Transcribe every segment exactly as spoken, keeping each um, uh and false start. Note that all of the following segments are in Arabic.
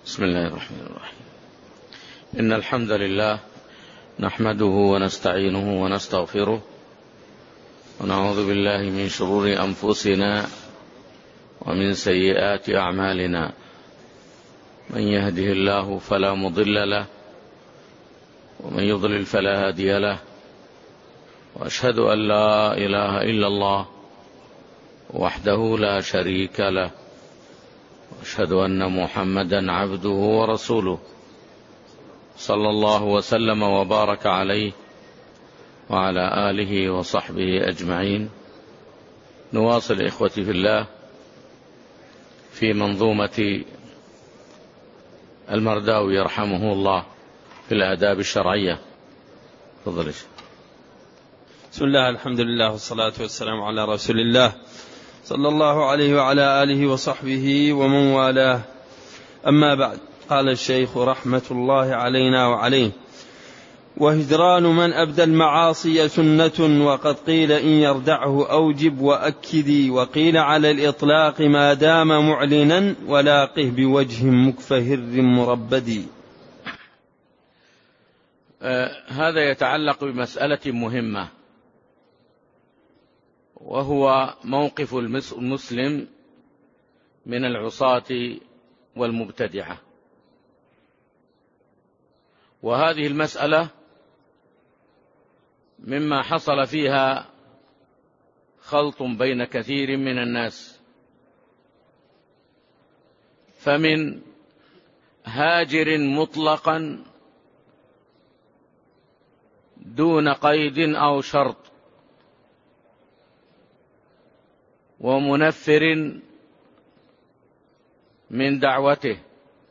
بسم الله الرحمن الرحيم. إن الحمد لله نحمده ونستعينه ونستغفره ونعوذ بالله من شرور أنفسنا ومن سيئات أعمالنا، من يهده الله فلا مضل له ومن يضلل فلا هادي له، وأشهد أن لا إله إلا الله وحده لا شريك له، وأشهد أن محمدا عبده ورسوله صلى الله وسلم وبارك عليه وعلى آله وصحبه أجمعين. نواصل إخوتي في الله في منظومة المرداوي يرحمه الله في الآداب الشرعية. تفضل. بسم الله، الحمد لله والصلاة والسلام على رسول الله صلى الله عليه وعلى آله وصحبه ومن والاه. أما بعد، قال الشيخ رحمة الله علينا وعليه: وهجران من أبدى المعاصي سنة، وقد قيل إن يردعه أوجب وأكدي، وقيل على الإطلاق ما دام معلنا ولاقه بوجه مكفهر مربدي. آه هذا يتعلق بمسألة مهمة، وهو موقف المسلم من العصاة والمبتدعة. وهذه المسألة مما حصل فيها خلط بين كثير من الناس، فمن هاجر مطلقا دون قيد أو شرط، ومنفر من دعوته،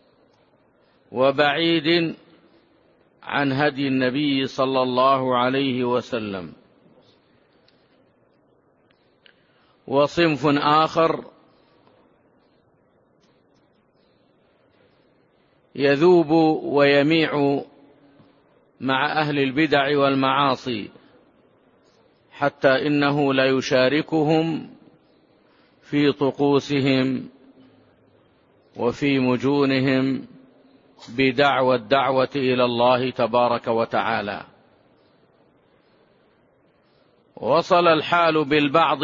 وبعيد عن هدي النبي صلى الله عليه وسلم، وصنف آخر يذوب ويميع مع أهل البدع والمعاصي، حتى إنه لا يشاركهم في طقوسهم وفي مجونهم بدعوى الدعوة إلى الله تبارك وتعالى. وصل الحال بالبعض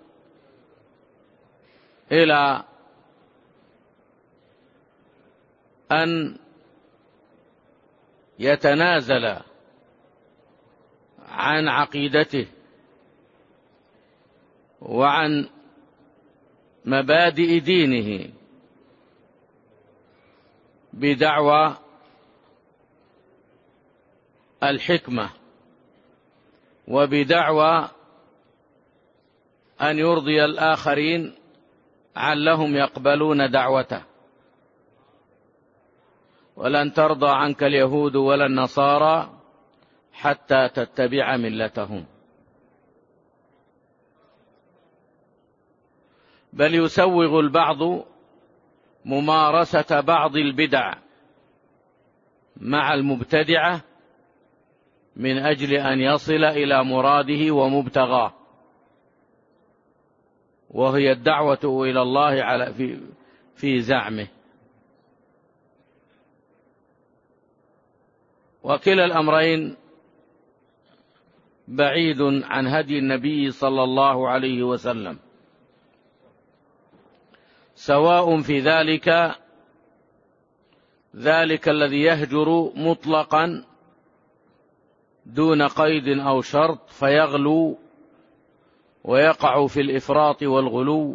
إلى أن يتنازل عن عقيدته وعن مبادئ دينه بدعوى الحكمة، وبدعوى أن يرضي الآخرين علهم يقبلون دعوته. ولن ترضى عنك اليهود ولا النصارى حتى تتبع ملتهم. بل يسوغ البعض ممارسة بعض البدع مع المبتدعة من أجل أن يصل إلى مراده ومبتغاه، وهي الدعوة إلى الله على في, في زعمه. وكلا الأمرين بعيد عن هدي النبي صلى الله عليه وسلم، سواء في ذلك ذلك الذي يهجر مطلقا دون قيد أو شرط فيغلو ويقع في الإفراط والغلو،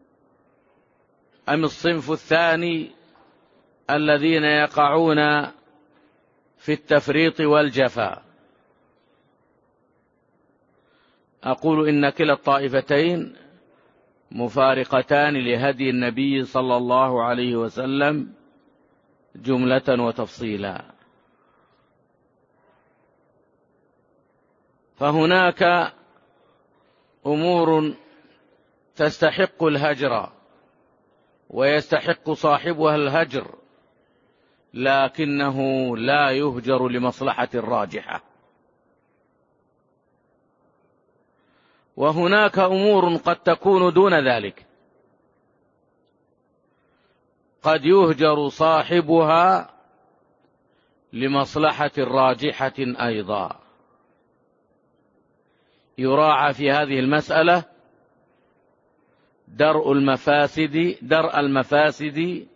أم الصنف الثاني الذين يقعون في التفريط والجفاء. أقول إن كلا الطائفتين مفارقتان لهدي النبي صلى الله عليه وسلم جملة وتفصيلا. فهناك أمور تستحق الهجر ويستحق صاحبها الهجر، لكنه لا يهجر لمصلحة راجحة. وهناك أمور قد تكون دون ذلك، قد يهجر صاحبها لمصلحة راجحة أيضا. يراعى في هذه المسألة درء المفاسد درء المفاسد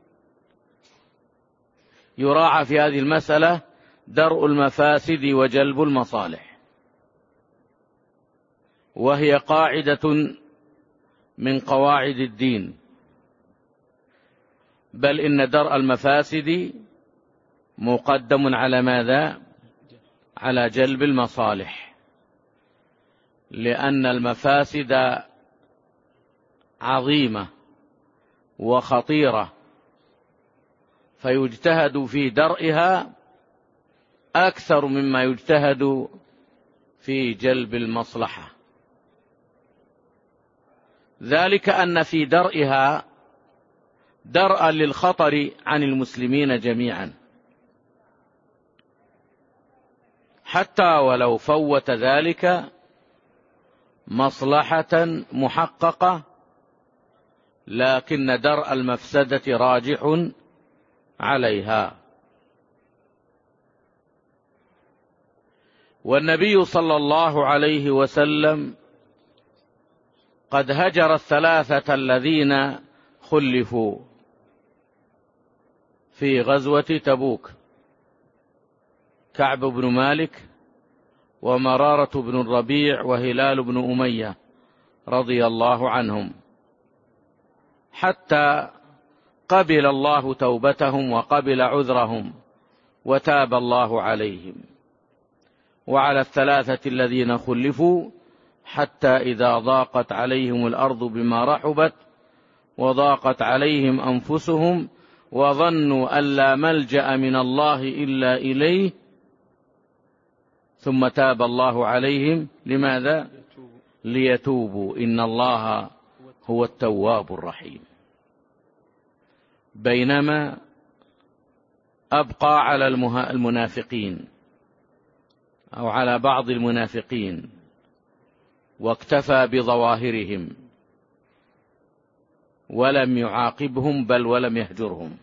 يراعى في هذه المسألة درء المفاسد وجلب المصالح، وهي قاعدة من قواعد الدين، بل إن درء المفاسد مقدم على ماذا؟ على جلب المصالح، لأن المفاسد عظيمة وخطيرة، فيجتهد في درئها أكثر مما يجتهد في جلب المصلحة، ذلك أن في درئها درءا للخطر عن المسلمين جميعا، حتى ولو فوت ذلك مصلحة محققة، لكن درء المفسدة راجح عليها. والنبي صلى الله عليه وسلم قد هجر الثلاثة الذين خلفوا في غزوة تبوك: كعب بن مالك ومرارة بن الربيع وهلال بن أمية رضي الله عنهم، حتى قبل الله توبتهم وقبل عذرهم وتاب الله عليهم. وعلى الثلاثة الذين خلفوا حتى إذا ضاقت عليهم الأرض بما رحبت وضاقت عليهم أنفسهم وظنوا أن لا ملجأ من الله إلا إليه ثم تاب الله عليهم. لماذا؟ ليتوبوا إن الله هو التواب الرحيم. بينما أبقى على المنافقين أو على بعض المنافقين واكتفى بظواهرهم ولم يعاقبهم بل ولم يهجرهم.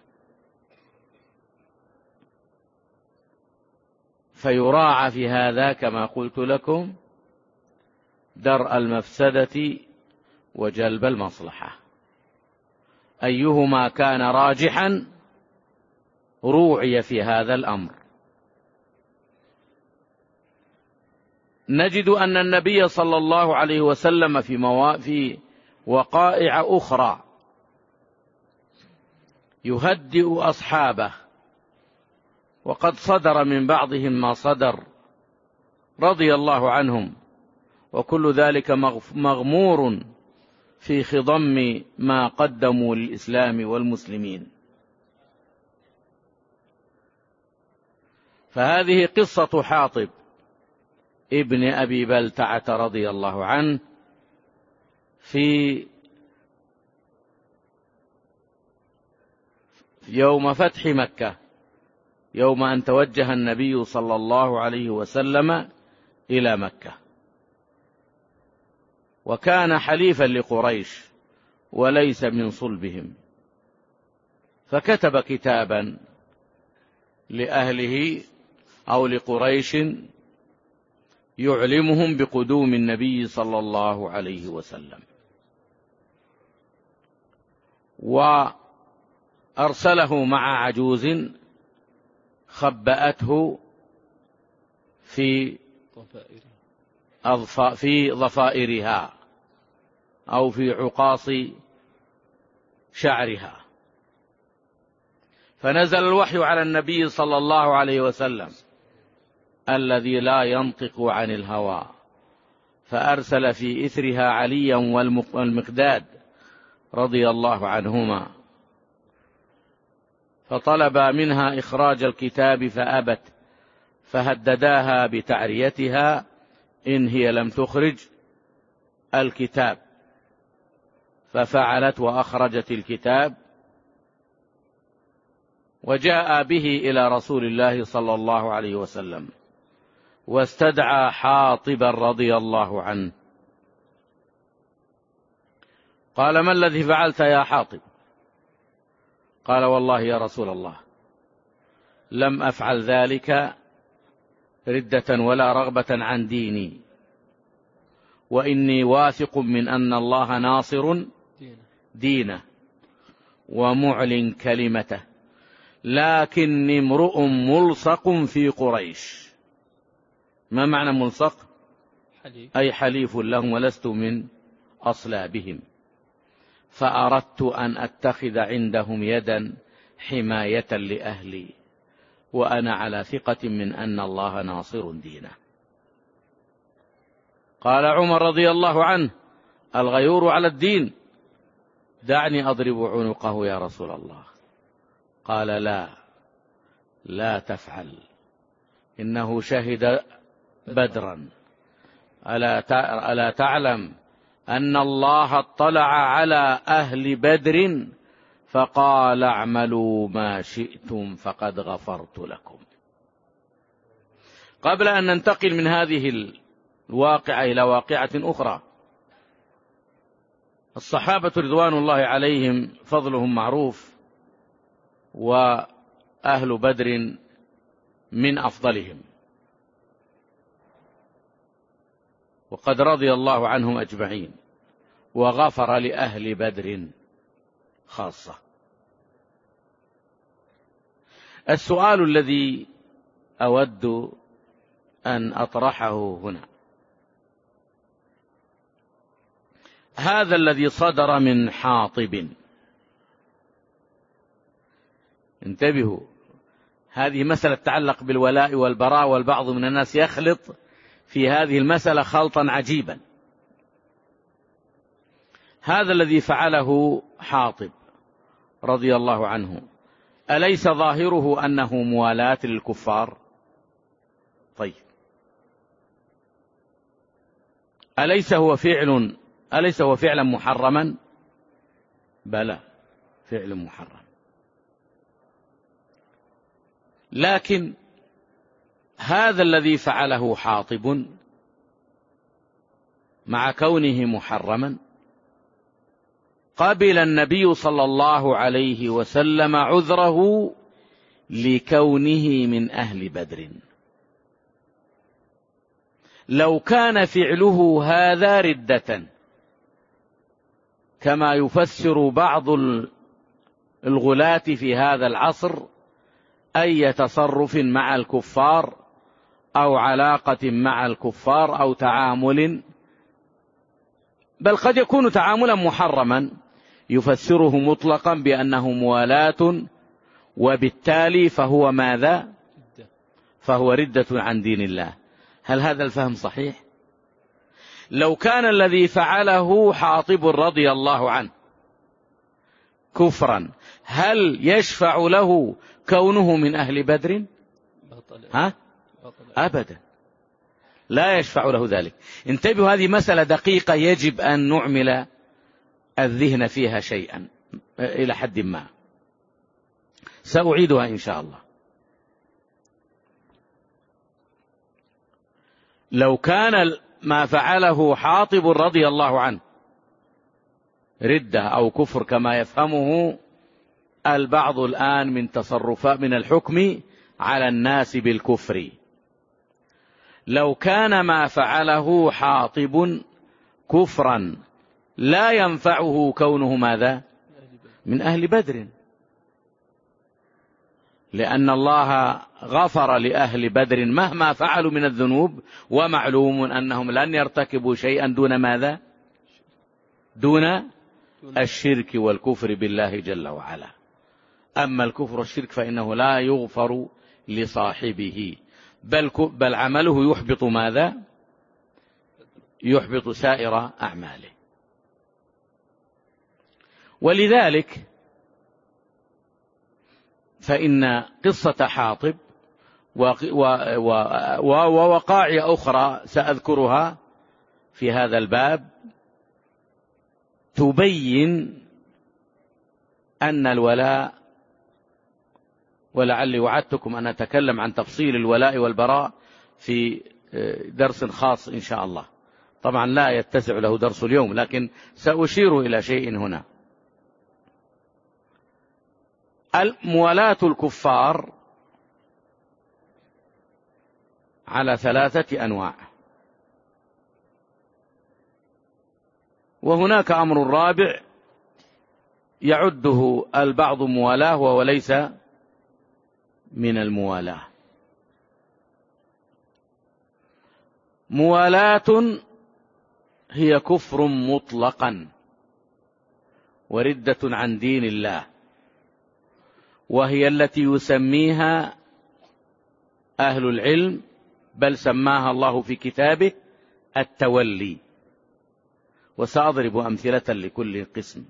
فيراعى في هذا كما قلت لكم درء المفسدة وجلب المصلحة، أيهما كان راجحا روعي في هذا الأمر. نجد أن النبي صلى الله عليه وسلم في, موا... في وقائع أخرى يهدئ أصحابه، وقد صدر من بعضهم ما صدر رضي الله عنهم، وكل ذلك مغمور في خضم ما قدموا للإسلام والمسلمين. فهذه قصة حاطب ابن أبي بلتعة رضي الله عنه في يوم فتح مكة، يوم أن توجه النبي صلى الله عليه وسلم إلى مكة، وكان حليفا لقريش وليس من صلبهم، فكتب كتابا لأهله أو لقريش يعلمهم بقدوم النبي صلى الله عليه وسلم، وأرسله مع عجوز خبأته في في ضفائرها أو في عقاص شعرها، فنزل الوحي على النبي صلى الله عليه وسلم الذي لا ينطق عن الهوى، فأرسل في إثرها عليا والمقداد رضي الله عنهما، فطلب منها إخراج الكتاب فأبت، فهدداها بتعريتها إن هي لم تخرج الكتاب، ففعلت وأخرجت الكتاب، وجاء به إلى رسول الله صلى الله عليه وسلم، واستدعى حاطبا رضي الله عنه، قال: ما الذي فعلت يا حاطب؟ قال والله يا رسول الله لم أفعل ذلك ردة ولا رغبة عن ديني، وإني واثق من أن الله ناصر دينه ومعلن كلمته، لكني امرؤ ملصق في قريش. ما معنى ملصق؟ حليف. أي حليف لهم ولست من أصلابهم، فأردت أن أتخذ عندهم يدا حماية لأهلي، وأنا على ثقة من أن الله ناصر دينه. قال عمر رضي الله عنه الغيور على الدين، دعني أضرب عنقه يا رسول الله. قال لا لا تفعل، إنه شهد بدرا، ألا تعلم أن الله اطلع على أهل بدر فقال اعملوا ما شئتم فقد غفرت لكم. قبل أن ننتقل من هذه الواقعة إلى واقعة أخرى، الصحابة رضوان الله عليهم فضلهم معروف، وأهل بدر من أفضلهم، وقد رضي الله عنهم أجمعين وغفر لأهل بدر خاصة. السؤال الذي أود أن أطرحه هنا، هذا الذي صدر من حاطب، انتبهوا، هذه مسألة تتعلق بالولاء والبراء، والبعض من الناس يخلط في هذه المسألة خلطا عجيبا. هذا الذي فعله حاطب رضي الله عنه أليس ظاهره أنه موالاة للكفار؟ طيب، أليس هو فعل أليس هو فعلا محرما؟ بلى، فعل محرم، لكن هذا الذي فعله حاطب مع كونه محرما قبل النبي صلى الله عليه وسلم عذره لكونه من أهل بدر. لو كان فعله هذا ردة كما يفسر بعض الغلاة في هذا العصر، أي تصرف مع الكفار أو علاقة مع الكفار أو تعامل، بل قد يكون تعاملا محرما يفسره مطلقا بأنه موالاة، وبالتالي فهو ماذا؟ فهو ردة عن دين الله. هل هذا الفهم صحيح؟ لو كان الذي فعله حاطب رضي الله عنه كفرا، هل يشفع له كونه من أهل بدر؟ ها؟ أبدا، لا يشفع له ذلك. انتبهوا، هذه مسألة دقيقة يجب أن نعمل الذهن فيها شيئا إلى حد ما، سأعيدها إن شاء الله. لو كان ما فعله حاطب رضي الله عنه ردة أو كفر كما يفهمه البعض الآن من تصرفات من الحكم على الناس بالكفر، لو كان ما فعله حاطب كفرا لا ينفعه كونه ماذا؟ من أهل بدر، لأن الله غفر لأهل بدر مهما فعلوا من الذنوب، ومعلوم أنهم لن يرتكبوا شيئا دون ماذا؟ دون الشرك والكفر بالله جل وعلا. أما الكفر والشرك فإنه لا يغفر لصاحبه، بل, بل عمله يحبط ماذا؟ يحبط سائر أعماله. ولذلك فإن قصة حاطب ووقائع أخرى سأذكرها في هذا الباب تبين أن الولاء، ولعلي وعدتكم أن أتكلم عن تفصيل الولاء والبراء في درس خاص إن شاء الله، طبعا لا يتسع له درس اليوم، لكن سأشير إلى شيء هنا. موالاة الكفار على ثلاثة أنواع، وهناك أمر رابع يعده البعض موالاة وهو ليس من الموالاة. موالاة هي كفر مطلقا وردة عن دين الله، وهي التي يسميها أهل العلم، بل سماها الله في كتابه التولي، وسأضرب أمثلة لكل قسم.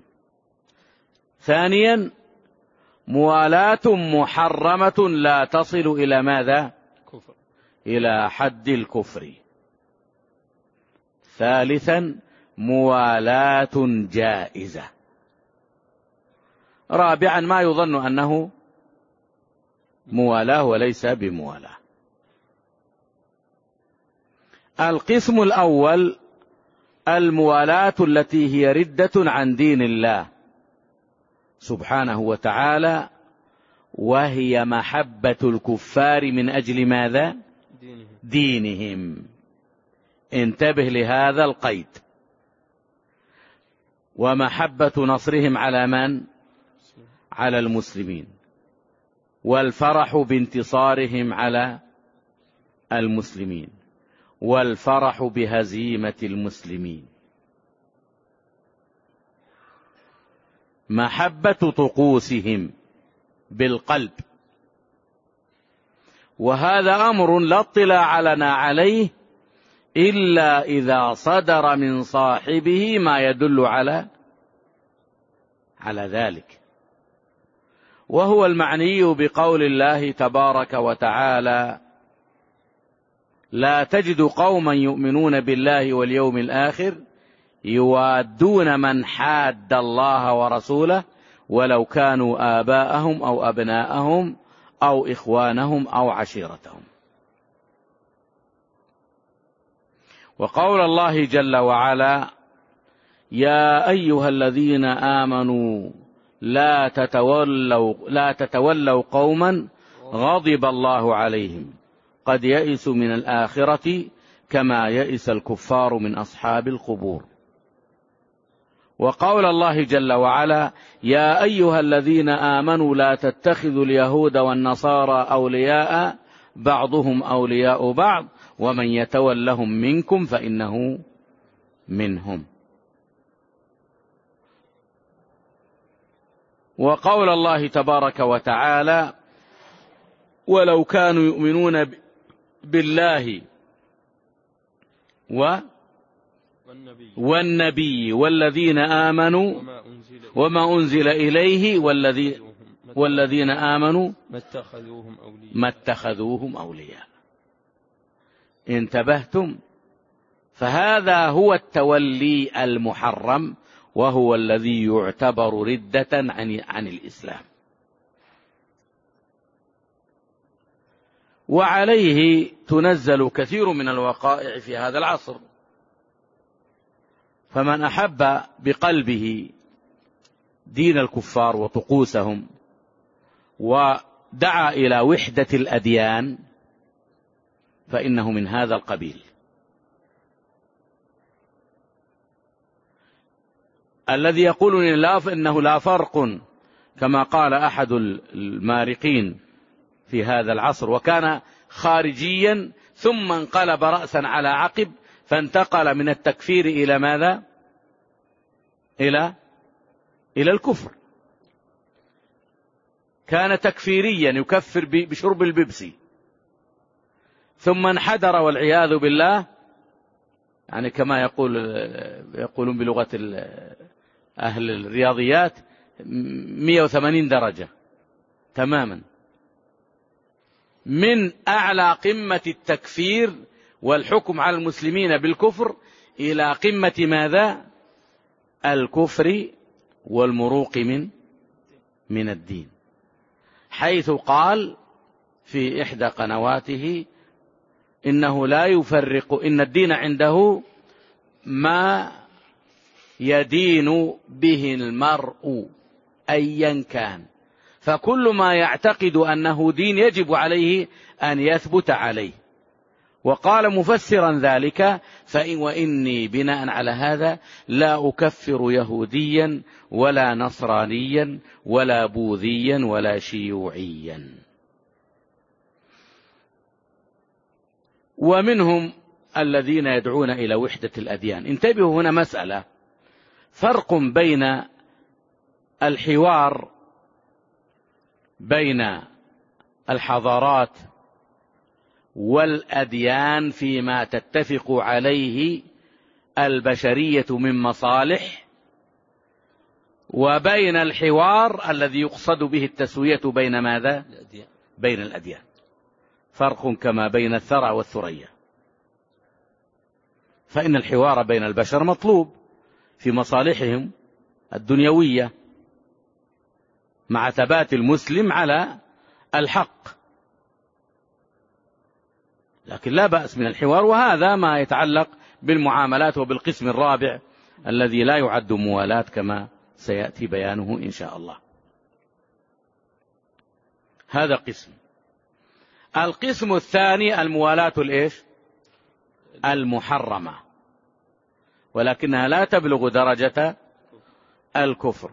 ثانيا موالاة محرمة لا تصل إلى ماذا؟ كفر. إلى حد الكفر. ثالثا موالاة جائزة. رابعا ما يظن أنه موالاة وليس بموالاة. القسم الأول الموالاة التي هي ردة عن دين الله سبحانه وتعالى، وهي محبة الكفار من أجل ماذا؟ دينهم, دينهم. انتبه لهذا القيد. ومحبة نصرهم على من؟ على المسلمين، والفرح بانتصارهم على المسلمين، والفرح بهزيمة المسلمين. محبة طقوسهم بالقلب، وهذا أمر لا اطلاع لنا عليه إلا إذا صدر من صاحبه ما يدل على على ذلك، وهو المعني بقول الله تبارك وتعالى: لا تجد قوما يؤمنون بالله واليوم الآخر يوادون من حاد الله ورسوله ولو كانوا آباءهم أو أبناءهم أو إخوانهم أو عشيرتهم. وقول الله جل وعلا: يا أيها الذين آمنوا لا تتولوا, لا تتولوا قوما غضب الله عليهم قد يئسوا من الآخرة كما يئس الكفار من أصحاب القبور. وقول الله جل وعلا: يا أيها الذين آمنوا لا تتخذوا اليهود والنصارى أولياء بعضهم أولياء بعض ومن يتولهم منكم فإنه منهم. وقول الله تبارك وتعالى: ولو كانوا يؤمنون بالله و والنبي والذين آمنوا وما أنزل إليه والذين آمنوا ما اتخذوهم أولياء. انتبهتم؟ فهذا هو التولي المحرم، وهو الذي يعتبر ردة عن, عن الإسلام. وعليه تنزل كثير من الوقائع في هذا العصر. فمن أحب بقلبه دين الكفار وطقوسهم ودعا إلى وحدة الأديان فإنه من هذا القبيل. الذي يقول إنه لا فرق، كما قال أحد المارقين في هذا العصر، وكان خارجيا ثم انقلب رأسا على عقب، فانتقل من التكفير إلى ماذا؟ إلى إلى الكفر. كان تكفيريا يكفر بشرب البيبسي، ثم انحدر والعياذ بالله، يعني كما يقول يقولون بلغة أهل الرياضيات مئة وثمانين درجة تماما، من أعلى قمة التكفير والحكم على المسلمين بالكفر إلى قمة ماذا؟ الكفر والمروق من من الدين، حيث قال في إحدى قنواته إنه لا يفرق، إن الدين عنده ما يدين به المرء أيا كان، فكل ما يعتقد أنه دين يجب عليه أن يثبت عليه. وقال مفسرا ذلك: فإن وإني بناء على هذا لا أكفر يهوديا ولا نصرانيا ولا بوذيا ولا شيوعيا. ومنهم الذين يدعون إلى وحدة الأديان. انتبهوا هنا مسألة، فرق بين الحوار بين الحضارات والأديان فيما تتفق عليه البشرية من مصالح، وبين الحوار الذي يقصد به التسوية بين ماذا؟ بين الأديان. فرق كما بين الثرى والثريا. فإن الحوار بين البشر مطلوب في مصالحهم الدنيوية مع ثبات المسلم على الحق، لكن لا بأس من الحوار، وهذا ما يتعلق بالمعاملات وبالقسم الرابع الذي لا يعد موالاة كما سيأتي بيانه إن شاء الله. هذا قسم. القسم الثاني الموالاة الإيش؟ المحرمة، ولكنها لا تبلغ درجة الكفر.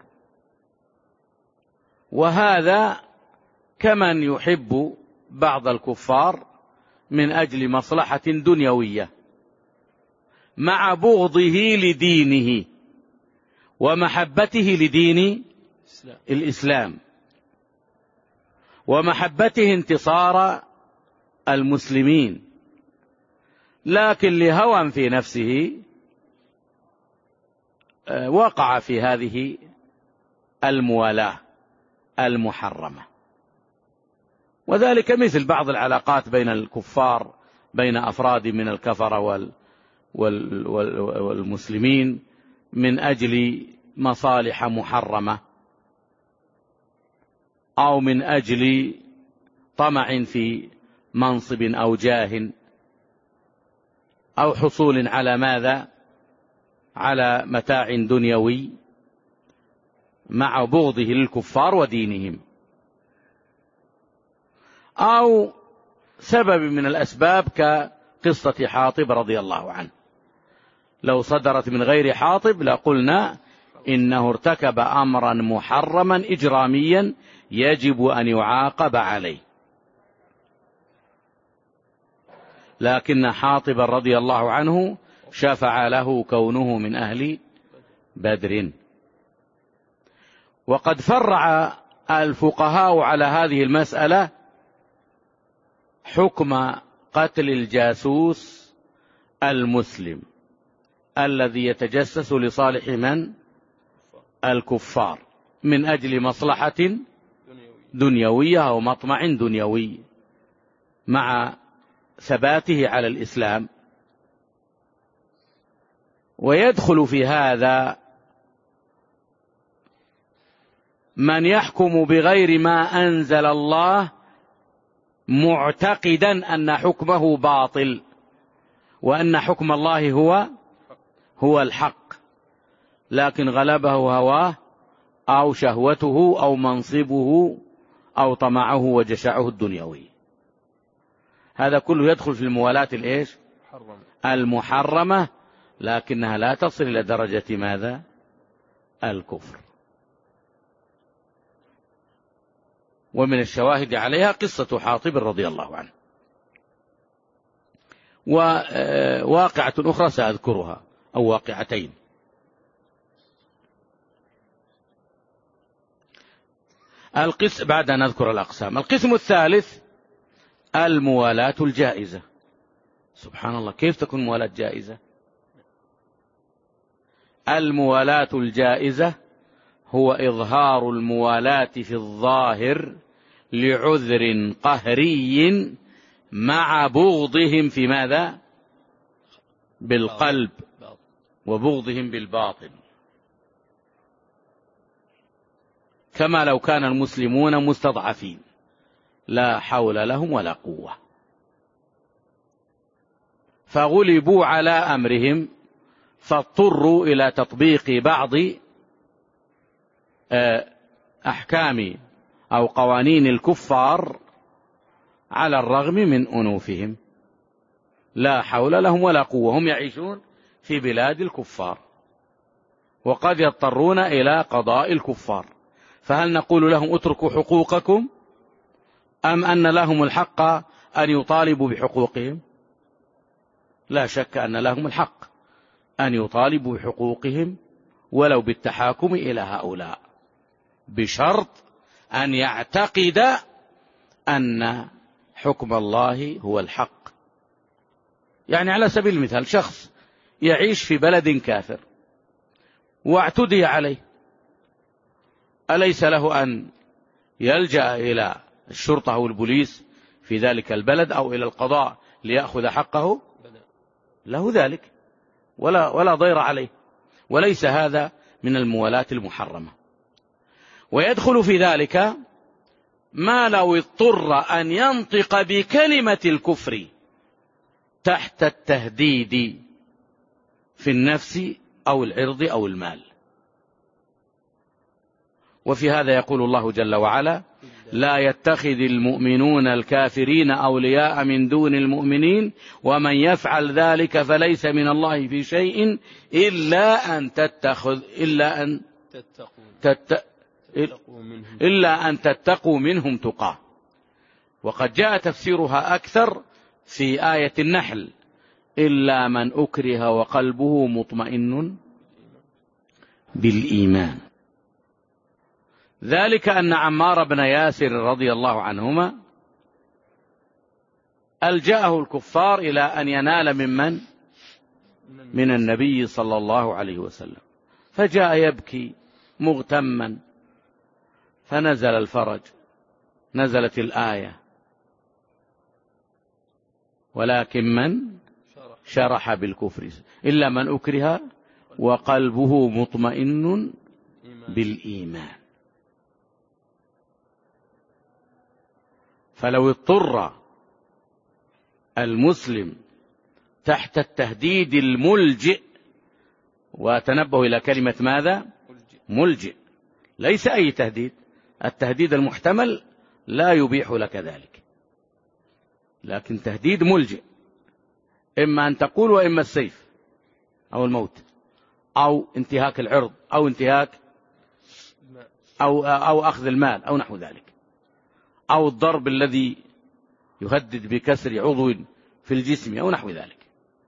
وهذا كمن يحب بعض الكفار من أجل مصلحة دنيوية مع بغضه لدينه ومحبته لدين الإسلام ومحبته انتصار المسلمين، لكن لهوى في نفسه وقع في هذه الموالاة المحرمة. وذلك مثل بعض العلاقات بين الكفار، بين أفراد من الكفرة وال وال والمسلمين من أجل مصالح محرمة، أو من أجل طمع في منصب أو جاه، أو حصول على ماذا؟ على متاع دنيوي مع بغضه للكفار ودينهم، أو سبب من الأسباب كقصة حاطب رضي الله عنه. لو صدرت من غير حاطب لقلنا إنه ارتكب أمرا محرما إجراميا يجب أن يعاقب عليه، لكن حاطب رضي الله عنه شفع له كونه من أهل بدر. وقد فرع الفقهاء على هذه المسألة حكم قتل الجاسوس المسلم الذي يتجسس لصالح من؟ الكفار من أجل مصلحة دنيوية أو مطمع دنيوي مع ثباته على الإسلام. ويدخل في هذا من يحكم بغير ما أنزل الله معتقدا أن حكمه باطل وأن حكم الله هو هو الحق، لكن غلبه هواه أو شهوته أو منصبه أو طمعه وجشعه الدنيوي. هذا كله يدخل في الموالاة الإيش؟ المحرمة، لكنها لا تصل إلى درجة ماذا؟ الكفر. ومن الشواهد عليها قصة حاطب رضي الله عنه، وواقعة أخرى سأذكرها أو واقعتين. القسم بعد أن نذكر الأقسام. القسم الثالث الموالاة الجائزة. سبحان الله، كيف تكون موالاة جائزة؟ الموالاة الجائزة هو إظهار الموالاة في الظاهر لعذر قهري مع بغضهم في ماذا؟ بالقلب، وبغضهم بالباطن، كما لو كان المسلمون مستضعفين لا حول لهم ولا قوة، فغلبوا على أمرهم فاضطروا إلى تطبيق بعض أحكام أو قوانين الكفار على الرغم من أنوفهم، لا حول لهم ولا قوة، هم يعيشون في بلاد الكفار وقد يضطرون إلى قضاء الكفار، فهل نقول لهم اتركوا حقوقكم أم أن لهم الحق أن يطالبوا بحقوقهم؟ لا شك أن لهم الحق أن يطالبوا بحقوقهم ولو بالتحاكم إلى هؤلاء، بشرط أن يعتقد أن حكم الله هو الحق. يعني على سبيل المثال شخص يعيش في بلد كافر واعتدي عليه، أليس له أن يلجأ إلى الشرطة أو البوليس في ذلك البلد أو إلى القضاء ليأخذ حقه؟ له ذلك ولا, ولا ضير عليه، وليس هذا من الموالاة المحرمة. ويدخل في ذلك ما لو اضطر أن ينطق بكلمة الكفر تحت التهديد في النفس أو العرض أو المال. وفي هذا يقول الله جل وعلا: لا يتخذ المؤمنون الكافرين أولياء من دون المؤمنين ومن يفعل ذلك فليس من الله في شيء إلا أن تتخذ إلا أن تت... إلا أن تتقوا منهم تقى. وقد جاء تفسيرها أكثر في آية النحل: إلا من أكره وقلبه مطمئن بالإيمان. ذلك أن عمار بن ياسر رضي الله عنهما ألجأه الكفار إلى أن ينال ممن من النبي صلى الله عليه وسلم، فجاء يبكي مغتما، فنزل الفرج، نزلت الآية: ولكن من شرح بالكفر إلا من أكره وقلبه مطمئن بالإيمان. فلو اضطر المسلم تحت التهديد الملجئ، وتنبه إلى كلمة ماذا؟ ملجئ، ليس أي تهديد، التهديد المحتمل لا يبيح لك ذلك، لكن تهديد ملجئ، إما أن تقول وإما السيف أو الموت أو انتهاك العرض أو انتهاك أو, أو أخذ المال أو نحو ذلك، أو الضرب الذي يهدد بكسر عضو في الجسم أو نحو ذلك،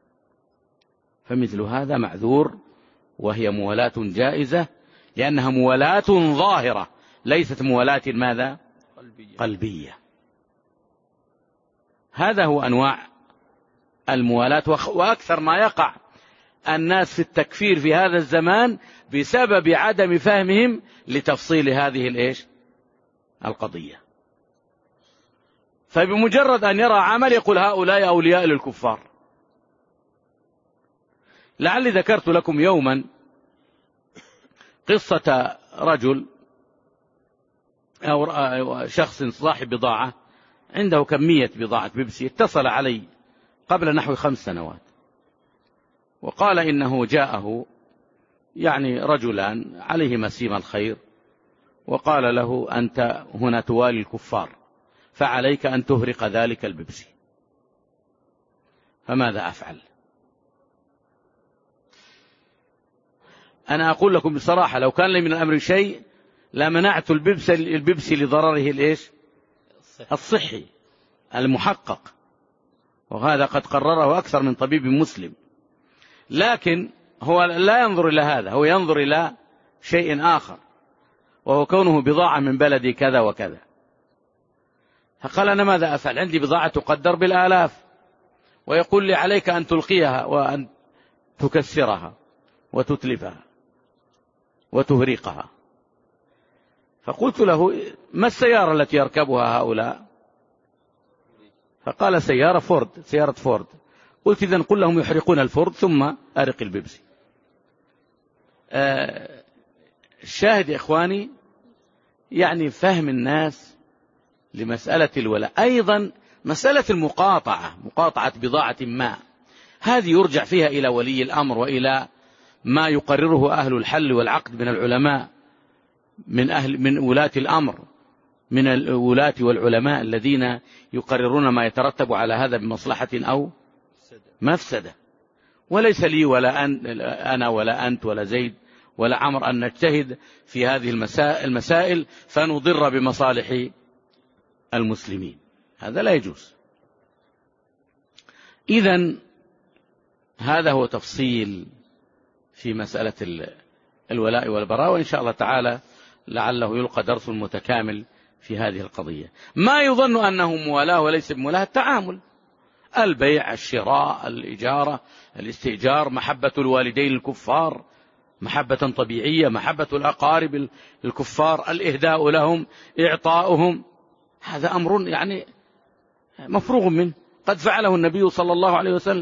فمثل هذا معذور، وهي موالاة جائزة لأنها موالاة ظاهرة ليست موالاة ماذا؟ قلبية. قلبية. هذا هو أنواع الموالاة. وأكثر ما يقع الناس في التكفير في هذا الزمان بسبب عدم فهمهم لتفصيل هذه الإيش؟ القضية. فبمجرد أن يرى عمل يقول هؤلاء أولياء للكفار. لعلي ذكرت لكم يوما قصة رجل أو شخص صاحب بضاعة عنده كمية بضاعة بيبسي، اتصل علي قبل نحو خمس سنوات وقال إنه جاءه يعني رجلان عليهما سيم الخير، وقال له: أنت هنا توالي الكفار، فعليك أن تهرق ذلك البيبسي. فماذا أفعل؟ أنا أقول لكم بصراحة لو كان لي من الأمر شيء لمنعت البيبسي, البيبسي لضرره الإيش؟ الصحي المحقق، وهذا قد قرره أكثر من طبيب مسلم. لكن هو لا ينظر إلى هذا، هو ينظر إلى شيء آخر، وهو كونه بضاعة من بلدي كذا وكذا. فقال: أنا ماذا أفعل؟ عندي بضاعة تقدر بالآلاف، ويقول لي عليك أن تلقيها وأن تكسرها وتتلفها وتهريقها. فقلت له: ما السيارة التي يركبها هؤلاء؟ فقال: سيارة فورد، سيارة فورد. قلت: إذن قل لهم يحرقون الفورد ثم أرق البيبسي. آه الشاهد يا إخواني يعني فهم الناس لمسألة الولاء. أيضا مسألة المقاطعة، مقاطعة بضاعة ما، هذه يرجع فيها إلى ولي الأمر وإلى ما يقرره أهل الحل والعقد من العلماء من أهل من ولاة الأمر، من الولاة والعلماء الذين يقررون ما يترتب على هذا بمصلحة أو مفسدة. وليس لي ولا أن أنا ولا أنت ولا زيد ولا عمر أن نجتهد في هذه المسائل فنضر بمصالح المسلمين، هذا لا يجوز. إذن هذا هو تفصيل في مسألة الولاء والبراء، وإن شاء الله تعالى لعله يلقى درس متكامل في هذه القضية. ما يظن أنه موالاة وليس بموالاة، التعامل، البيع، الشراء، الإجارة، الاستئجار، محبة الوالدين الكفار محبة طبيعية، محبة الأقارب الكفار، الإهداء لهم، إعطاؤهم، هذا أمر يعني مفروغ منه، قد فعله النبي صلى الله عليه وسلم.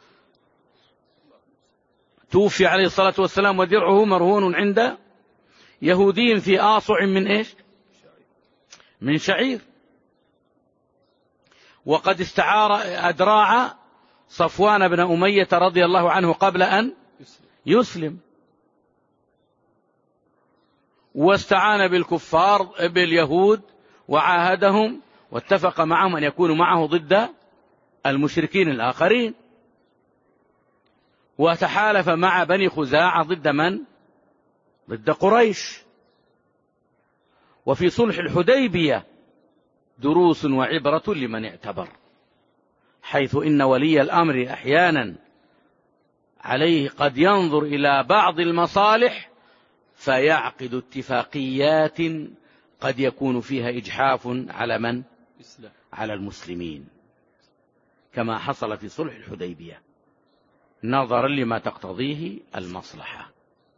توفي عليه الصلاة والسلام ودرعه مرهون عند يهودي في آصع من إيش؟ من شعير. وقد استعار أدراع صفوان بن أمية رضي الله عنه قبل أن يسلم، واستعان بالكفار باليهود وعاهدهم واتفق معهم أن يكونوا معه ضد المشركين الآخرين، وتحالف مع بني خزاعة ضد من؟ ضد قريش. وفي صلح الحديبية دروس وعبرة لمن اعتبر، حيث إن ولي الأمر أحيانا عليه قد ينظر إلى بعض المصالح فيعقد اتفاقيات قد يكون فيها إجحاف على من؟ على المسلمين، كما حصل في صلح الحديبية نظرا لما تقتضيه المصلحة.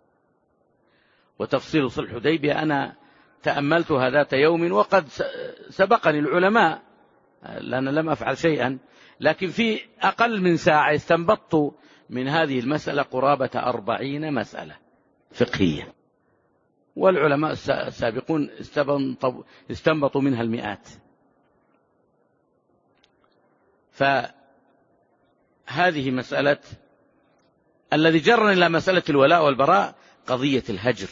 وتفصيل صلح الحديبية أنا تأملتها ذات يوم، وقد سبقني العلماء لأن لم أفعل شيئا، لكن في أقل من ساعة استنبطت من هذه المسألة قرابة أربعين مسألة فقهية، والعلماء السابقون استنبطوا منها المئات. فهذه مسألة الذي جرني إلى مسألة الولاء والبراء قضية الهجر،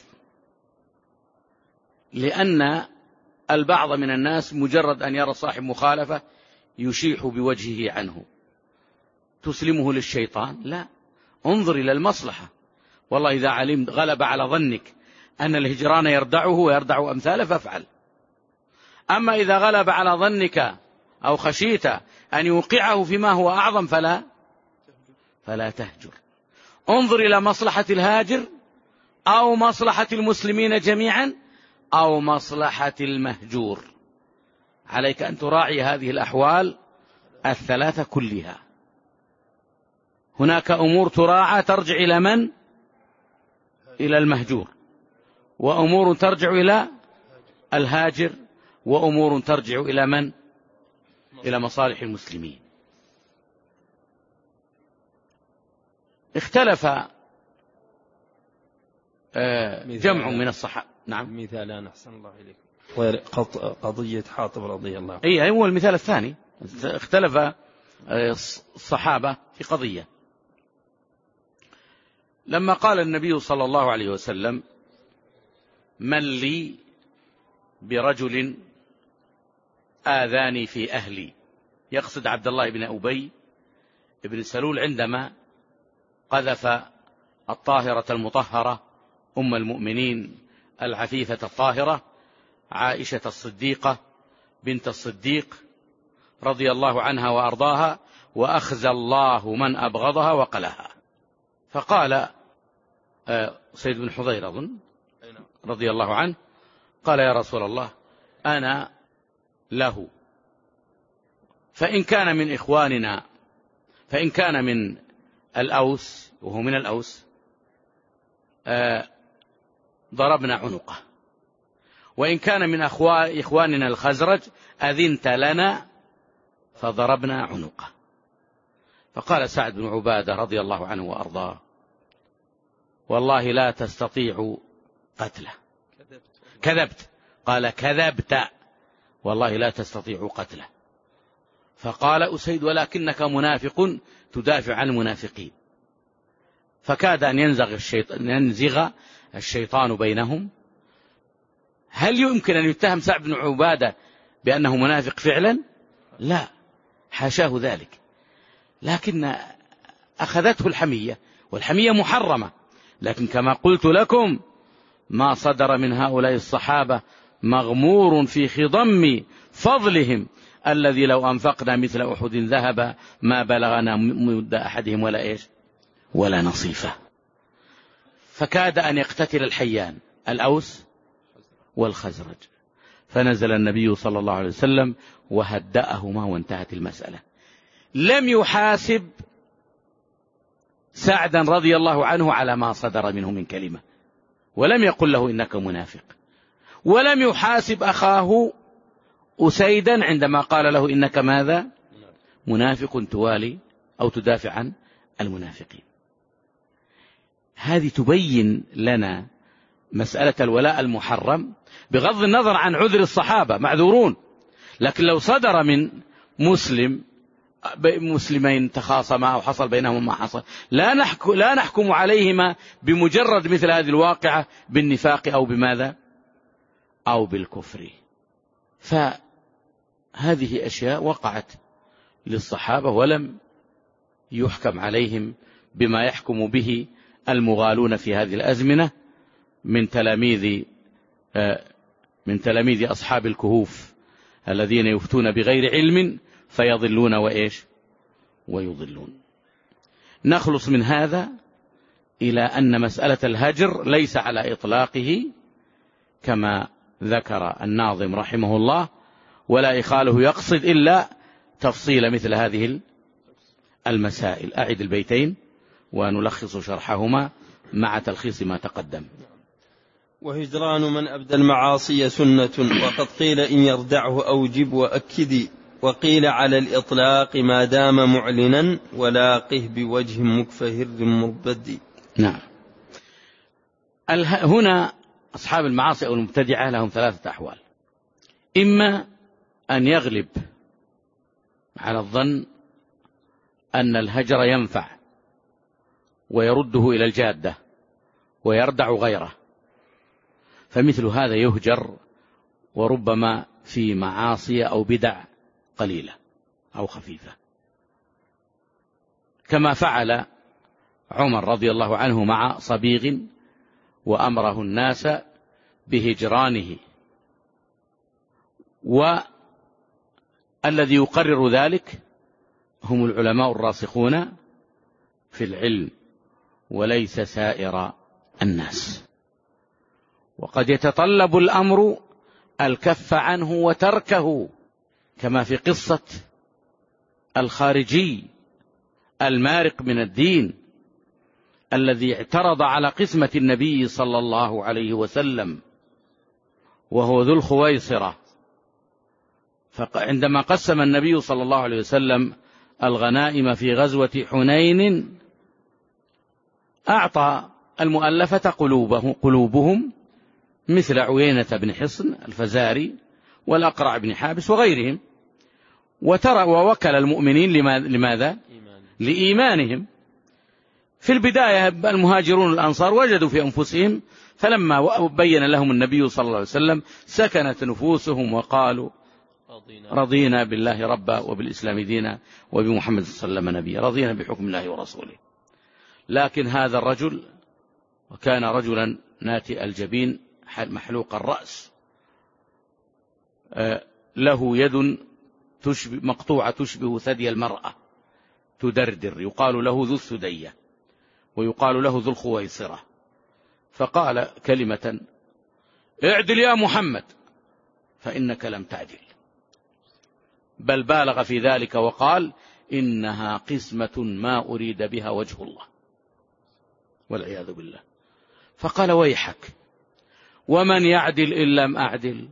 لأن البعض من الناس مجرد أن يرى صاحب مخالفة يشيح بوجهه عنه، تسلمه للشيطان؟ لا، انظر إلى المصلحة. والله إذا علمت غلب على ظنك أن الهجران يردعه ويردع أمثاله فافعل. أما إذا غلب على ظنك أو خشيت أن يوقعه فيما هو أعظم فلا فلا تهجر. انظر إلى مصلحة الهاجر أو مصلحة المسلمين جميعا أو مصلحة المهجور. عليك أن تراعي هذه الأحوال الثلاثة كلها. هناك أمور تراعى ترجع إلى من؟ إلى المهجور، وأمور ترجع إلى الهاجر، وأمور ترجع إلى من؟ إلى مصالح المسلمين. اختلف جمع من الصحابة. نعم، مثالان أحسن الله إليكم، غير قضية حاطب رضي الله عنه. أي هو المثال الثاني. اختلف الصحابة في قضية، لما قال النبي صلى الله عليه وسلم: من لي برجل آذاني في أهلي، يقصد عبد الله بن أبي بن سلول عندما قذف الطاهرة المطهرة أم المؤمنين العفيفة الطاهرة عائشة الصديقة بنت الصديق رضي الله عنها وأرضاها، وأخزى الله من أبغضها وقلها. فقال سيد بن حضير أظن رضي الله عنه، قال: يا رسول الله، أنا له، فإن كان من إخواننا، فإن كان من الأوس وهو من الأوس ضربنا عنقه، وإن كان من إخواننا الخزرج أذنت لنا فضربنا عنقه. فقال سعد بن عبادة رضي الله عنه وأرضاه: والله لا تستطيع قتله. كذبت. قال: كذبت، والله لا تستطيع قتله. فقال أسيد: ولكنك منافق تدافع عن المنافقين. فكاد أن ينزغ الشيطان, ينزغ الشيطان بينهم هل يمكن أن يتهم سعد بن عبادة بأنه منافق فعلا؟ لا، حاشاه ذلك، لكن أخذته الحمية، والحمية محرمة. لكن كما قلت لكم ما صدر من هؤلاء الصحابة مغمور في خضم فضلهم الذي لو أنفقنا مثل أحد ذهب ما بلغنا مد أحدهم ولا إيش ولا نصيفه. فكاد أن يقتتل الحيان الأوس والخزرج، فنزل النبي صلى الله عليه وسلم وهدأهما وانتهت المسألة. لم يحاسب سعدا رضي الله عنه على ما صدر منه من كلمة، ولم يقل له إنك منافق، ولم يحاسب أخاه أسيدا عندما قال له إنك ماذا؟ منافق توالي أو تدافع عن المنافقين. هذه تبين لنا مسألة الولاء المحرم بغض النظر عن عذر الصحابة، معذورون، لكن لو صدر من مسلم مسلمين تخاصما أو حصل بينهما ما حصل، لا نحكم, لا نحكم عليهما بمجرد مثل هذه الواقعة بالنفاق أو بماذا أو بالكفر. فهذه أشياء وقعت للصحابة ولم يحكم عليهم بما يحكم به المغالون في هذه الأزمنة من تلاميذ من تلاميذ أصحاب الكهوف الذين يفتون بغير علم فيضلون وإيش ويضلون. نخلص من هذا إلى أن مسألة الهجر ليس على إطلاقه كما ذكر الناظم رحمه الله، ولا إخاله يقصد إلا تفصيل مثل هذه المسائل. أعد البيتين ونلخص شرحهما مع تلخيص ما تقدم. وهجران من أبدى المعاصي سنة، وقد قيل إن يردعه أوجب وأكدي، وقيل على الإطلاق ما دام معلنا ولاقه بوجه مكفهر مربد. نعم. هنا أصحاب المعاصي أو المبتدعة لهم ثلاثة أحوال: إما أن يغلب على الظن أن الهجر ينفع ويرده إلى الجادة ويردع غيره، فمثل هذا يهجر وربما في معاصي أو بدع قليلة أو خفيفة، كما فعل عمر رضي الله عنه مع صبيغ وأمره الناس بهجرانه. والذي يقرر ذلك هم العلماء الراسخون في العلم وليس سائر الناس. وقد يتطلب الأمر الكف عنه وتركه، كما في قصة الخارجي المارق من الدين الذي اعترض على قسمة النبي صلى الله عليه وسلم وهو ذو الخويصرة. فعندما قسم النبي صلى الله عليه وسلم الغنائم في غزوة حنين أعطى المؤلفة قلوبه قلوبهم مثل عيينة بن حصن الفزاري والأقرع بن حابس وغيرهم، وترى ووكل المؤمنين لماذا؟ لإيمانهم. في البداية المهاجرون الأنصار وجدوا في أنفسهم، فلما بين لهم النبي صلى الله عليه وسلم سكنت نفوسهم وقالوا رضينا بالله ربا وبالإسلام دينا وبمحمد صلى الله عليه وسلم نبيا، رضينا بحكم الله ورسوله. لكن هذا الرجل وكان رجلا ناتئ الجبين محلوق الرأس، له يد تشبه مقطوعة تشبه ثدي المرأة تدردر، يقال له ذو الثدية ويقال له ذو الخويصرة. فقال كلمة: اعدل يا محمد فإنك لم تعدل، بل بالغ في ذلك وقال: إنها قسمة ما أريد بها وجه الله، والعياذ بالله. فقال: ويحك، ومن يعدل إن لم أعدل؟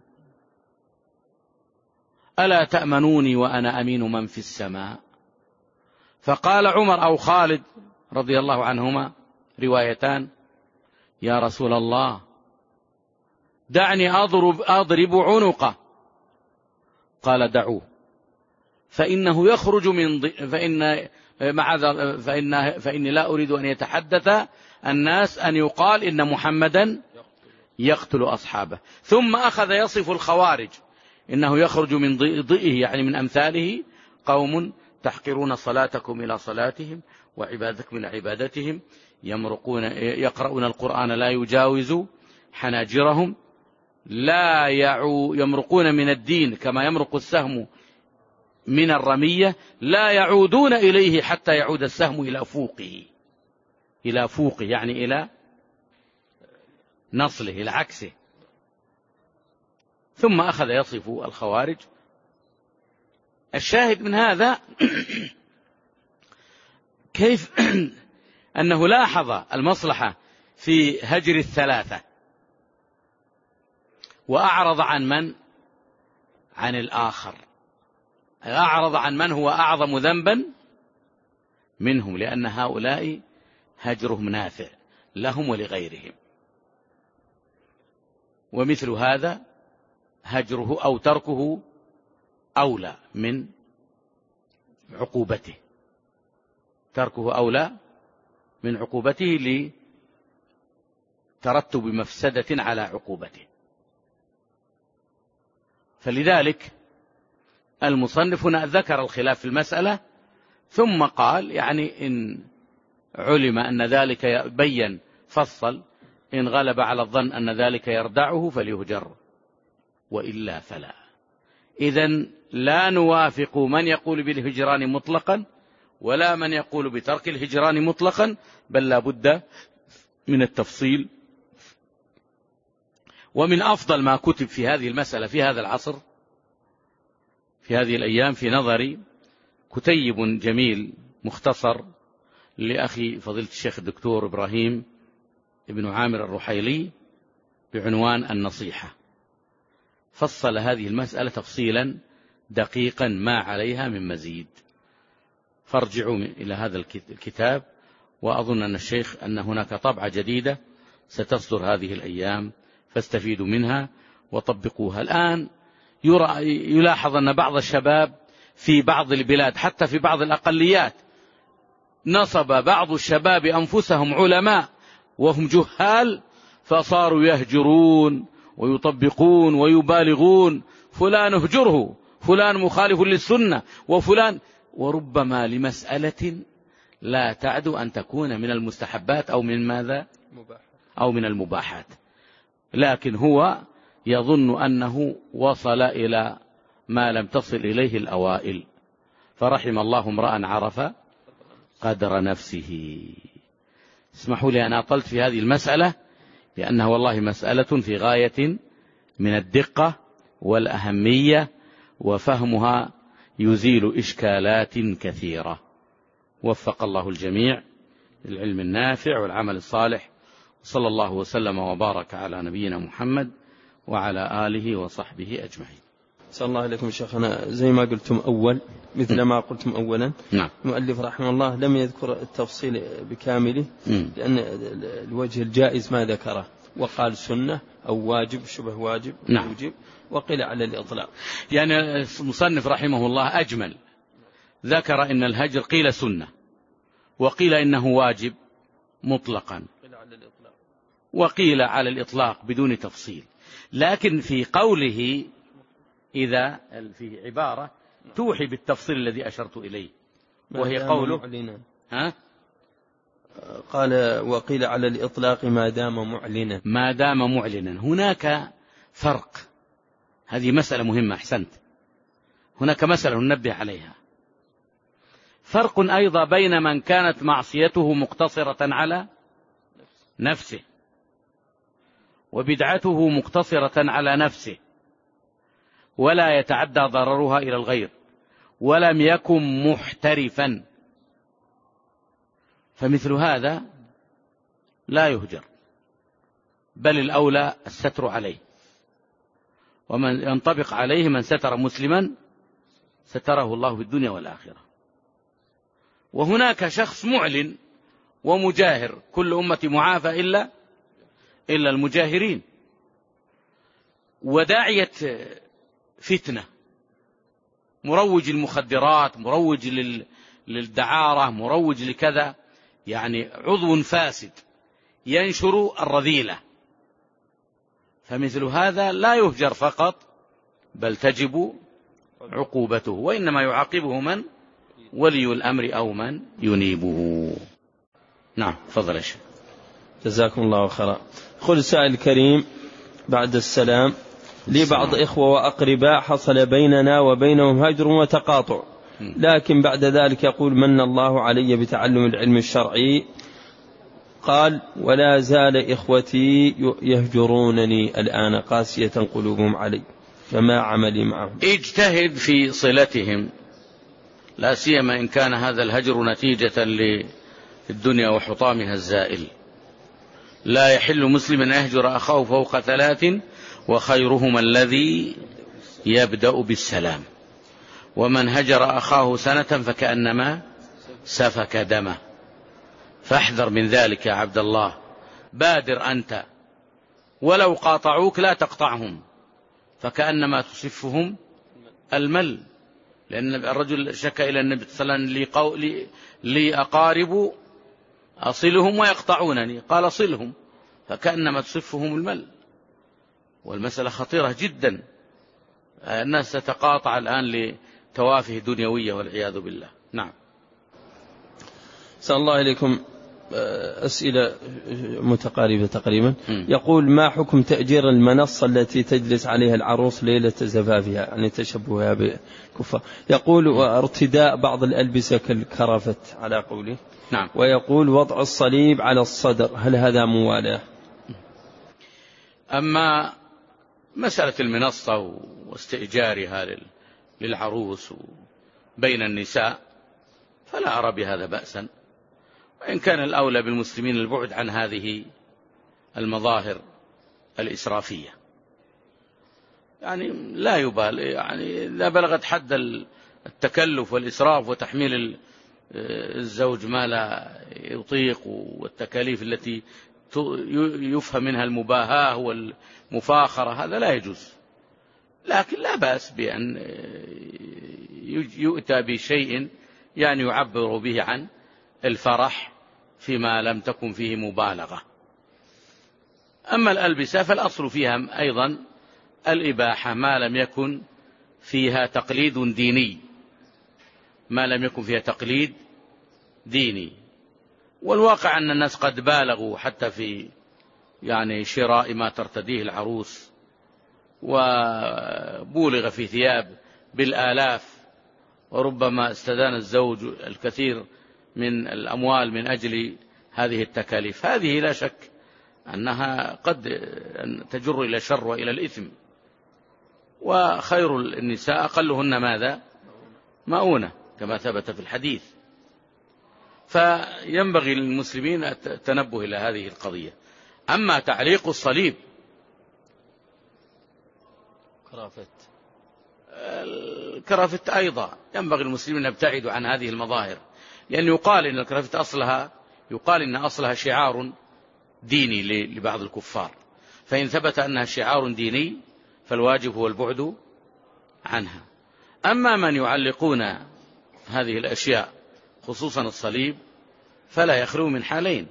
ألا تأمنوني وأنا أمين من في السماء؟ فقال عمر أو خالد رضي الله عنهما، روايتان: يا رسول الله دعني أضرب, أضرب عنقه. قال: دعوه فإنه يخرج من ض... فإن مع فإن فإني لا أريد أن يتحدث الناس أن يقال إن محمدا يقتل أصحابه. ثم أخذ يصف الخوارج إنه يخرج من ضئه يعني من أمثاله قوم تحقرون صلاتكم إلى صلاتهم وعبادتكم إلى عبادتهم يمرقون يقرؤون القرآن لا يجاوز حناجرهم لا يعو يمرقون من الدين كما يمرق السهم من الرمية لا يعودون إليه حتى يعود السهم إلى فوقه إلى فوقه يعني إلى نصله إلى عكسه. ثم أخذ يصف الخوارج. الشاهد من هذا كيف أنه لاحظ المصلحة في هجر الثلاثة وأعرض عن من؟ عن الآخر، أعرض عن من هو أعظم ذنبا منهم، لأن هؤلاء هجرهم نافع لهم ولغيرهم. ومثل هذا هجره أو تركه أولى من عقوبته، تركه أولى من عقوبته لترتب مفسدة على عقوبته. فلذلك المصنف هنا ذكر الخلاف في المسألة ثم قال يعني إن علم أن ذلك يبين فصل إن غلب على الظن أن ذلك يردعه فليهجر وإلا فلا. إذن لا نوافق من يقول بالهجران مطلقا ولا من يقول بترك الهجران مطلقا، بل لا بد من التفصيل. ومن أفضل ما كتب في هذه المسألة في هذا العصر في هذه الأيام في نظري كتيب جميل مختصر لأخي فضيلة الشيخ الدكتور إبراهيم ابن عامر الرحيلي بعنوان النصيحة، فصل هذه المسألة تفصيلا دقيقا ما عليها من مزيد، فارجعوا إلى هذا الكتاب. وأظن أن الشيخ أن هناك طبعة جديدة ستصدر هذه الأيام فاستفيدوا منها وطبقوها. الآن يرى يلاحظ أن بعض الشباب في بعض البلاد حتى في بعض الأقليات نصب بعض الشباب أنفسهم علماء وهم جهال فصاروا يهجرون ويطبقون ويبالغون، فلان اهجره، فلان مخالف للسنة، وفلان، وربما لمسألة لا تعدو أن تكون من المستحبات أو من ماذا أو من المباحات، لكن هو يظن أنه وصل إلى ما لم تصل إليه الأوائل. فرحم الله امرأ عرف قدر نفسه. اسمحوا لي أن أطلت في هذه المسألة لأنها والله مسألة في غاية من الدقة والأهمية، وفهمها يزيل إشكالات كثيرة. وفق الله الجميع للعلم النافع والعمل الصالح، صلى الله وسلم وبارك على نبينا محمد وعلى آله وصحبه أجمعين. صلى الله عليكم شيخنا. زي ما قلتم أول مثل ما قلتم أولا، نعم. المؤلف رحمه الله لم يذكر التفصيل بكامله لأن الوجه الجائز ما ذكره، وقال سنة أو واجب شبه واجب نعم. يوجب، وقيل على الإطلاق. يعني المصنف رحمه الله أجمل، ذكر إن الهجر قيل سنة وقيل إنه واجب مطلقا وقيل على الإطلاق بدون تفصيل، لكن في قوله إذا في عبارة توحي بالتفصيل الذي أشرت إليه وهي قوله ها؟ قال وقيل على الإطلاق ما دام معلنا. ما دام معلنا هناك فرق، هذه مسألة مهمة، أحسنت. هناك مسألة ننبه عليها، فرق أيضا بين من كانت معصيته مقتصرة على نفسه وبدعته مقتصرة على نفسه ولا يتعدى ضررها إلى الغير ولم يكن محترفا، فمثل هذا لا يهجر، بل الأولى الستر عليه، ومن ينطبق عليه من ستر مسلما ستره الله في الدنيا والآخرة. وهناك شخص معلن ومجاهر، كل أمة معافى إلا إلا المجاهرين، وداعية فتنة، مروج المخدرات، مروج للدعارة، مروج لكذا، يعني عضو فاسد ينشر الرذيلة فمثل هذا لا يهجر فقط، بل تجب عقوبته، وإنما يعاقبه من ولي الأمر أو من ينيبه. نعم، تفضل يا شيخ. جزاكم الله خيرا. قل السائل الكريم بعد السلام: لي بعض إخوة وأقرباء حصل بيننا وبينهم هجر وتقاطع، لكن بعد ذلك يقول: من الله علي بتعلم العلم الشرعي. قال: ولا زال إخوتي يهجرونني الآن قاسية قلوبهم علي، فما عملي معهم؟ اجتهد في صلتهم، لا سيما إن كان هذا الهجر نتيجة للدنيا وحطامها الزائل. لا يحل مسلم أن يهجر أخاه فوق ثلاث، وخيرهما الذي يبدأ بالسلام. ومن هجر أخاه سنة فكأنما سفك دمه. فاحذر من ذلك يا عبد الله، بادر أنت، ولو قاطعوك لا تقطعهم، فكأنما تصفهم المل. لأن الرجل شكى إلى النبي صلى الله عليه وسلم: لي أقارب أصلهم ويقطعونني، قال: صلهم، فكأنما تصفهم المل. والمسألة خطيرة جدا، الناس تتقاطع الآن لتوافه دنيوية والعياذ بالله. نعم. سأل الله إليكم أسئلة متقاربة تقريبا. يقول: ما حكم تأجير المنصة التي تجلس عليها العروس ليلة زفافها، يعني تشبهها بكفار؟ يقول: وارتداء بعض الألبسة كالكرافت على قوله. نعم. ويقول: وضع الصليب على الصدر، هل هذا موالاه؟ أما مسألة المنصة واستئجارها للعروس بين النساء فلا أرى بهذا بأسا، وإن كان الأولى بالمسلمين البعد عن هذه المظاهر الإسرافية. يعني لا يبال، يعني إذا بلغت حد التكلف والإسراف وتحميل الزوج ما لا يطيق، والتكاليف التي يفهم منها المباهاة والمفاخرة، هذا لا يجوز. لكن لا بأس بأن يؤتى بشيء يعني يعبر به عن الفرح فيما لم تكن فيه مبالغة. أما الألبسة فالأصل فيها أيضا الإباحة ما لم يكن فيها تقليد ديني، ما لم يكن فيها تقليد ديني. والواقع أن الناس قد بالغوا حتى في يعني شراء ما ترتديه العروس، وبولغ في ثياب بالآلاف، وربما استدان الزوج الكثير من الأموال من أجل هذه التكاليف. هذه لا شك أنها قد تجر إلى الشر وإلى الإثم. وخير النساء أقلهن ماذا؟ مؤونة، كما ثبت في الحديث. فينبغي للمسلمين التنبه إلى هذه القضية. أما تعليق الصليب كرافت الكرافت أيضا ينبغي المسلمين أن يبتعدوا عن هذه المظاهر، لأن يقال إن الكرافت أصلها يقال إن أصلها شعار ديني لبعض الكفار، فإن ثبت أنها شعار ديني فالواجب هو البعد عنها. أما من يعلقون هذه الأشياء خصوصا الصليب فلا يخلو من حالين: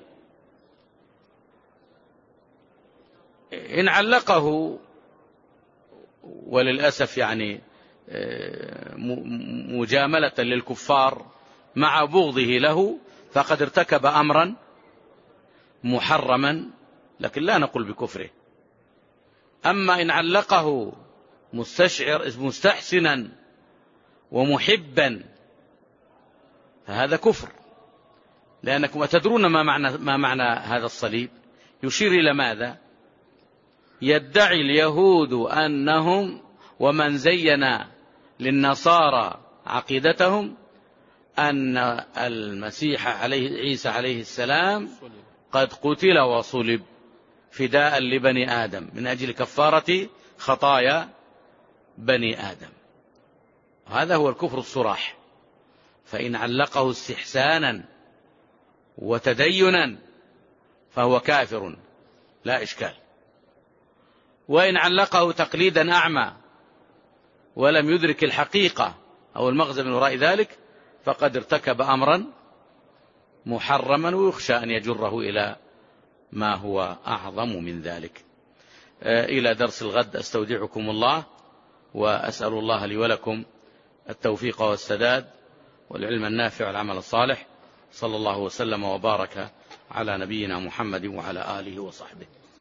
إن علقه وللأسف يعني مجاملة للكفار مع بغضه له فقد ارتكب أمرا محرما، لكن لا نقول بكفره. أما إن علقه مستشعر مستحسنا ومحبا فهذا كفر، لأنكم أتدرون ما معنى, ما معنى هذا الصليب؟ يشير إلى ماذا؟ يدعي اليهود أنهم ومن زين للنصارى عقيدتهم أن المسيح عليه عيسى عليه السلام قد قتل وصلب فداء لبني آدم من أجل كفارة خطايا بني آدم. هذا هو الكفر الصراح. فإن علقه استحسانا وتدينا فهو كافر لا إشكال، وإن علقه تقليدا أعمى ولم يدرك الحقيقة أو المغزى من وراء ذلك فقد ارتكب أمرا محرما ويخشى أن يجره إلى ما هو أعظم من ذلك. إلى درس الغد أستودعكم الله، وأسأل الله لي ولكم التوفيق والسداد والعلم النافع والعمل الصالح. صلى الله وسلم وبارك على نبينا محمد وعلى آله وصحبه.